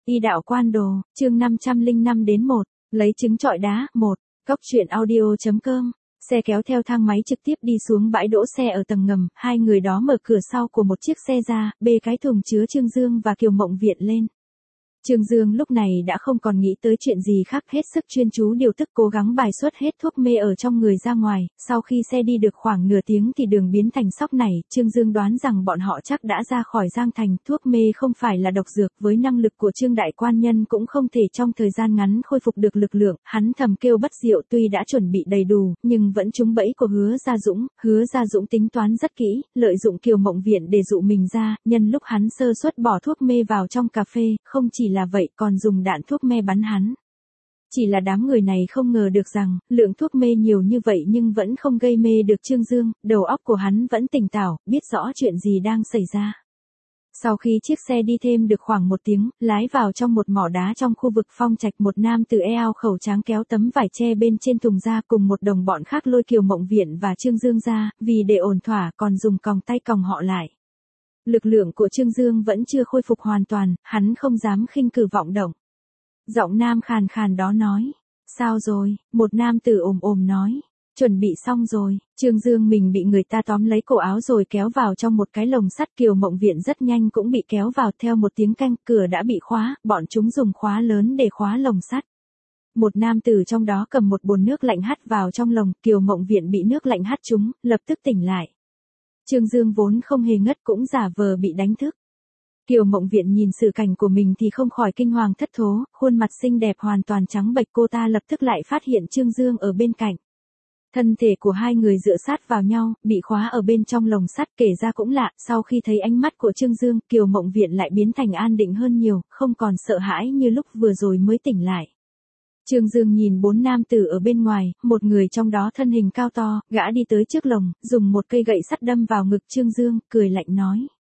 Y đạo quan đồ, chương 505 đến 1, lấy trứng trọi đá, 1, Cóc truyện audio.com. Xe kéo theo thang máy trực tiếp đi xuống bãi đỗ xe ở tầng ngầm, hai người đó mở cửa sau của một chiếc xe ra, bê cái thùng chứa Trương Dương và Kiều Mộng Viện lên. Trương Dương lúc này đã không còn nghĩ tới chuyện gì khác, hết sức chuyên chú điều tức cố gắng bài xuất hết thuốc mê ở trong người ra ngoài. Sau khi xe đi được khoảng nửa tiếng thì đường biến thành sóc này, Trương Dương đoán rằng bọn họ chắc đã ra khỏi Giang Thành. Thuốc mê không phải là độc dược, với năng lực của Trương đại quan nhân cũng không thể trong thời gian ngắn khôi phục được lực lượng. Hắn thầm kêu bất diệu, tuy đã chuẩn bị đầy đủ, nhưng vẫn trúng bẫy của Hứa Gia Dũng. Hứa Gia Dũng tính toán rất kỹ, lợi dụng Kiều Mộng Viện để dụ mình ra, nhân lúc hắn sơ suất bỏ thuốc mê vào trong cà phê, không chỉ là vậy còn dùng đạn thuốc mê bắn hắn. Chỉ là đám người này không ngờ được rằng, lượng thuốc mê nhiều như vậy nhưng vẫn không gây mê được Trương Dương, đầu óc của hắn vẫn tỉnh táo, biết rõ chuyện gì đang xảy ra. Sau khi chiếc xe đi thêm được khoảng 1 tiếng, lái vào trong một mỏ đá trong khu vực Phong Trạch, một nam tử eo khẩu tráng kéo tấm vải che bên trên thùng ra cùng một đồng bọn khác lôi Kiều Mộng Viện và Trương Dương ra, vì để ổn thỏa còn dùng còng tay còng họ lại. Lực lượng của Trương Dương vẫn chưa khôi phục hoàn toàn, hắn không dám khinh cử vọng động. Giọng nam khàn khàn đó nói, sao rồi, một nam tử ồm nói, chuẩn bị xong rồi. Trương Dương mình bị người ta tóm lấy cổ áo rồi kéo vào trong một cái lồng sắt. Kiều Mộng Viện rất nhanh cũng bị kéo vào. Theo một tiếng canh, cửa đã bị khóa, bọn chúng dùng khóa lớn để khóa lồng sắt. Một nam tử trong đó cầm một bồn nước lạnh hắt vào trong lồng, Kiều Mộng Viện bị nước lạnh hắt trúng, lập tức tỉnh lại. Trương Dương vốn không hề ngất cũng giả vờ bị đánh thức. Kiều Mộng Viện nhìn sự cảnh của mình thì không khỏi kinh hoàng thất thố, khuôn mặt xinh đẹp hoàn toàn trắng bệch. Cô ta lập tức lại phát hiện Trương Dương ở bên cạnh. Thân thể của hai người dựa sát vào nhau, bị khóa ở bên trong lồng sắt. Kể ra cũng lạ, sau khi thấy ánh mắt của Trương Dương, Kiều Mộng Viện lại biến thành an định hơn nhiều, không còn sợ hãi như lúc vừa rồi mới tỉnh lại. Trương Dương nhìn 4 nam tử ở bên ngoài, một người trong đó thân hình cao to, gã đi tới trước lồng, dùng một cây gậy sắt đâm vào ngực Trương Dương, cười lạnh nói.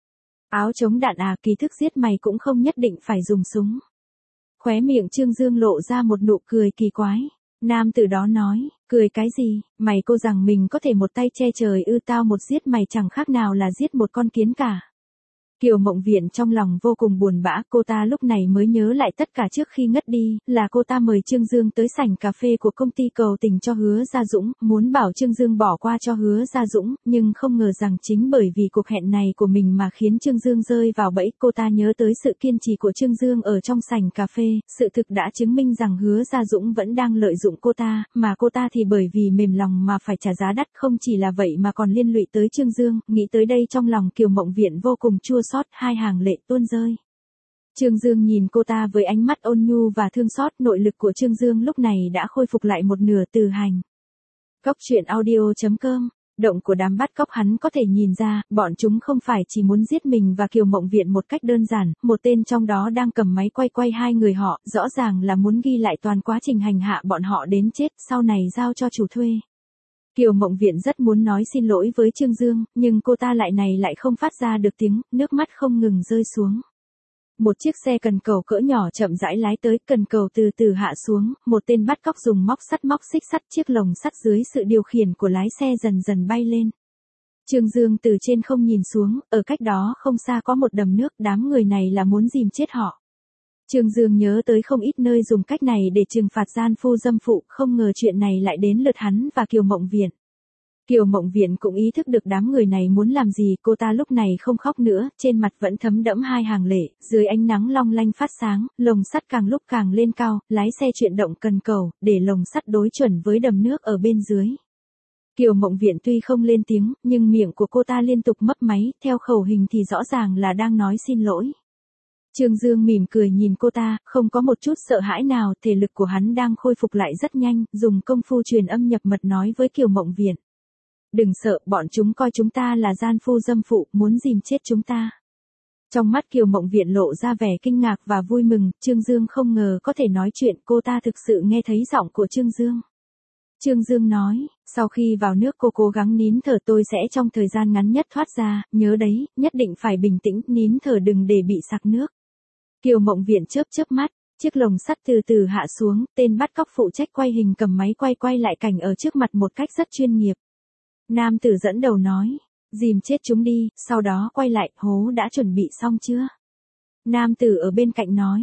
Áo chống đạn à, kỳ thức giết mày cũng không nhất định phải dùng súng. Khóe miệng Trương Dương lộ ra một nụ cười kỳ quái. Nam tử đó nói, cười cái gì, mày cô rằng mình có thể một tay che trời ư? Tao một giết mày chẳng khác nào là giết một con kiến cả. Kiều Mộng Viện trong lòng vô cùng buồn bã, cô ta lúc này mới nhớ lại tất cả trước khi ngất đi, là cô ta mời Trương Dương tới sảnh cà phê của công ty cầu tình cho Hứa Gia Dũng, muốn bảo Trương Dương bỏ qua cho Hứa Gia Dũng, nhưng không ngờ rằng chính bởi vì cuộc hẹn này của mình mà khiến Trương Dương rơi vào bẫy. Cô ta nhớ tới sự kiên trì của Trương Dương ở trong sảnh cà phê, sự thực đã chứng minh rằng Hứa Gia Dũng vẫn đang lợi dụng cô ta, mà cô ta thì bởi vì mềm lòng mà phải trả giá đắt. Không chỉ là vậy mà còn liên lụy tới Trương Dương, nghĩ tới đây trong lòng Kiều Mộng Viện vô cùng chua xót, hai hàng lệ tuôn rơi. Trương Dương nhìn cô ta với ánh mắt ôn nhu và thương xót. Nội lực của Trương Dương lúc này đã khôi phục lại một nửa từ hành. Cóc truyện audio.com. Động của đám bắt cóc hắn có thể nhìn ra, bọn chúng không phải chỉ muốn giết mình và Kiều Mộng Viện một cách đơn giản, một tên trong đó đang cầm máy quay hai người họ, rõ ràng là muốn ghi lại toàn quá trình hành hạ bọn họ đến chết, sau này giao cho chủ thuê. Kiều Mộng Viện rất muốn nói xin lỗi với Trương Dương, nhưng cô ta lại không phát ra được tiếng, nước mắt không ngừng rơi xuống. Một chiếc xe cần cầu cỡ nhỏ chậm rãi lái tới, cần cầu từ từ hạ xuống, một tên bắt cóc dùng móc xích sắt chiếc lồng sắt dưới sự điều khiển của lái xe dần dần bay lên. Trương Dương từ trên không nhìn xuống, ở cách đó không xa có một đầm nước, đám người này là muốn dìm chết họ. Trương Dương nhớ tới không ít nơi dùng cách này để trừng phạt gian phu dâm phụ, không ngờ chuyện này lại đến lượt hắn và Kiều Mộng Viện. Kiều Mộng Viện cũng ý thức được đám người này muốn làm gì, cô ta lúc này không khóc nữa, trên mặt vẫn thấm đẫm hai hàng lệ, dưới ánh nắng long lanh phát sáng, lồng sắt càng lúc càng lên cao, lái xe chuyển động cần cầu, để lồng sắt đối chuẩn với đầm nước ở bên dưới. Kiều Mộng Viện tuy không lên tiếng, nhưng miệng của cô ta liên tục mấp máy, theo khẩu hình thì rõ ràng là đang nói xin lỗi. Trương Dương mỉm cười nhìn cô ta, không có một chút sợ hãi nào, thể lực của hắn đang khôi phục lại rất nhanh, dùng công phu truyền âm nhập mật nói với Kiều Mộng Viện. Đừng sợ, bọn chúng coi chúng ta là gian phu dâm phụ, muốn dìm chết chúng ta. Trong mắt Kiều Mộng Viện lộ ra vẻ kinh ngạc và vui mừng, Trương Dương không ngờ có thể nói chuyện, cô ta thực sự nghe thấy giọng của Trương Dương. Trương Dương nói, sau khi vào nước cô cố gắng nín thở, tôi sẽ trong thời gian ngắn nhất thoát ra, nhớ đấy, nhất định phải bình tĩnh, nín thở đừng để bị sặc nước. Kiều Mộng Viện chớp mắt, chiếc lồng sắt từ từ hạ xuống, tên bắt cóc phụ trách quay hình cầm máy quay lại cảnh ở trước mặt một cách rất chuyên nghiệp. Nam tử dẫn đầu nói, dìm chết chúng đi, sau đó quay lại, hố đã chuẩn bị xong chưa? Nam tử ở bên cạnh nói,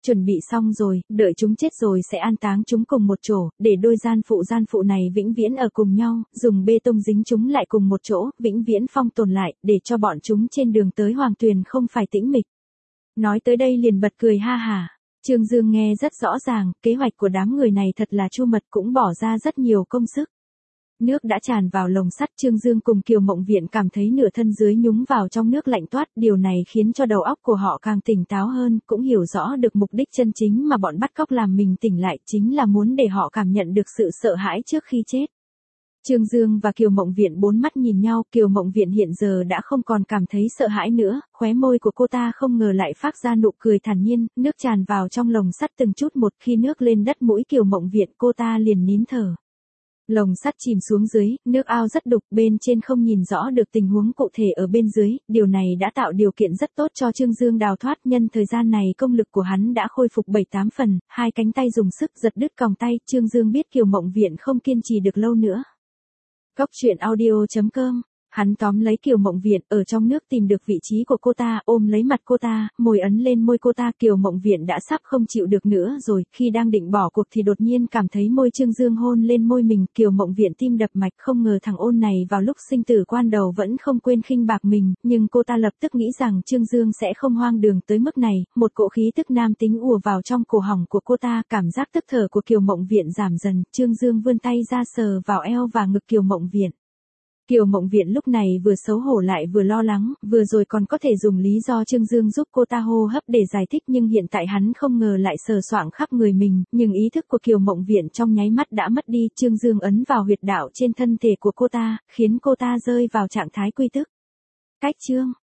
Chuẩn bị xong rồi, đợi chúng chết rồi sẽ an táng chúng cùng một chỗ, để đôi gian phụ này vĩnh viễn ở cùng nhau, dùng bê tông dính chúng lại cùng một chỗ, vĩnh viễn phong tồn lại, để cho bọn chúng trên đường tới Hoàng Tuyền không phải tĩnh mịch. Nói tới đây liền bật cười ha hả. Trương Dương nghe rất rõ ràng, kế hoạch của đám người này thật là chu mật, cũng bỏ ra rất nhiều công sức. Nước đã tràn vào lồng sắt, Trương Dương cùng Kiều Mộng Viện cảm thấy nửa thân dưới nhúng vào trong nước lạnh toát, điều này khiến cho đầu óc của họ càng tỉnh táo hơn, cũng hiểu rõ được mục đích chân chính mà bọn bắt cóc làm mình tỉnh lại, chính là muốn để họ cảm nhận được sự sợ hãi trước khi chết. Trương Dương và Kiều Mộng Viện bốn mắt nhìn nhau, Kiều Mộng Viện hiện giờ đã không còn cảm thấy sợ hãi nữa, khóe môi của cô ta không ngờ lại phát ra nụ cười thản nhiên, nước tràn vào trong lồng sắt từng chút một, khi nước lên đất mũi Kiều Mộng Viện cô ta liền nín thở. Lồng sắt chìm xuống dưới, nước ao rất đục, bên trên không nhìn rõ được tình huống cụ thể ở bên dưới, điều này đã tạo điều kiện rất tốt cho Trương Dương đào thoát, nhân thời gian này công lực của hắn đã khôi phục 7-8 phần, hai cánh tay dùng sức giật đứt còng tay, Trương Dương biết Kiều Mộng Viện không kiên trì được lâu nữa. Cốc truyện audio.com. Hắn tóm lấy Kiều Mộng Viện, ở trong nước tìm được vị trí của cô ta, ôm lấy mặt cô ta, môi ấn lên môi cô ta. Kiều Mộng Viện đã sắp không chịu được nữa rồi, khi đang định bỏ cuộc thì đột nhiên cảm thấy môi Trương Dương hôn lên môi mình. Kiều Mộng Viện tim đập mạch, không ngờ thằng ôn này vào lúc sinh tử quan đầu vẫn không quên khinh bạc mình, nhưng cô ta lập tức nghĩ rằng Trương Dương sẽ không hoang đường tới mức này. Một cỗ khí tức nam tính ùa vào trong cổ họng của cô ta, cảm giác tức thở của Kiều Mộng Viện giảm dần. Trương Dương vươn tay ra sờ vào eo và ngực Kiều Mộng Viện. Kiều Mộng Viện lúc này vừa xấu hổ lại vừa lo lắng, vừa rồi còn có thể dùng lý do Trương Dương giúp cô ta hô hấp để giải thích, nhưng hiện tại hắn không ngờ lại sờ soạng khắp người mình, nhưng ý thức của Kiều Mộng Viện trong nháy mắt đã mất đi. Trương Dương ấn vào huyệt đạo trên thân thể của cô ta, khiến cô ta rơi vào trạng thái quy tức. Cách chương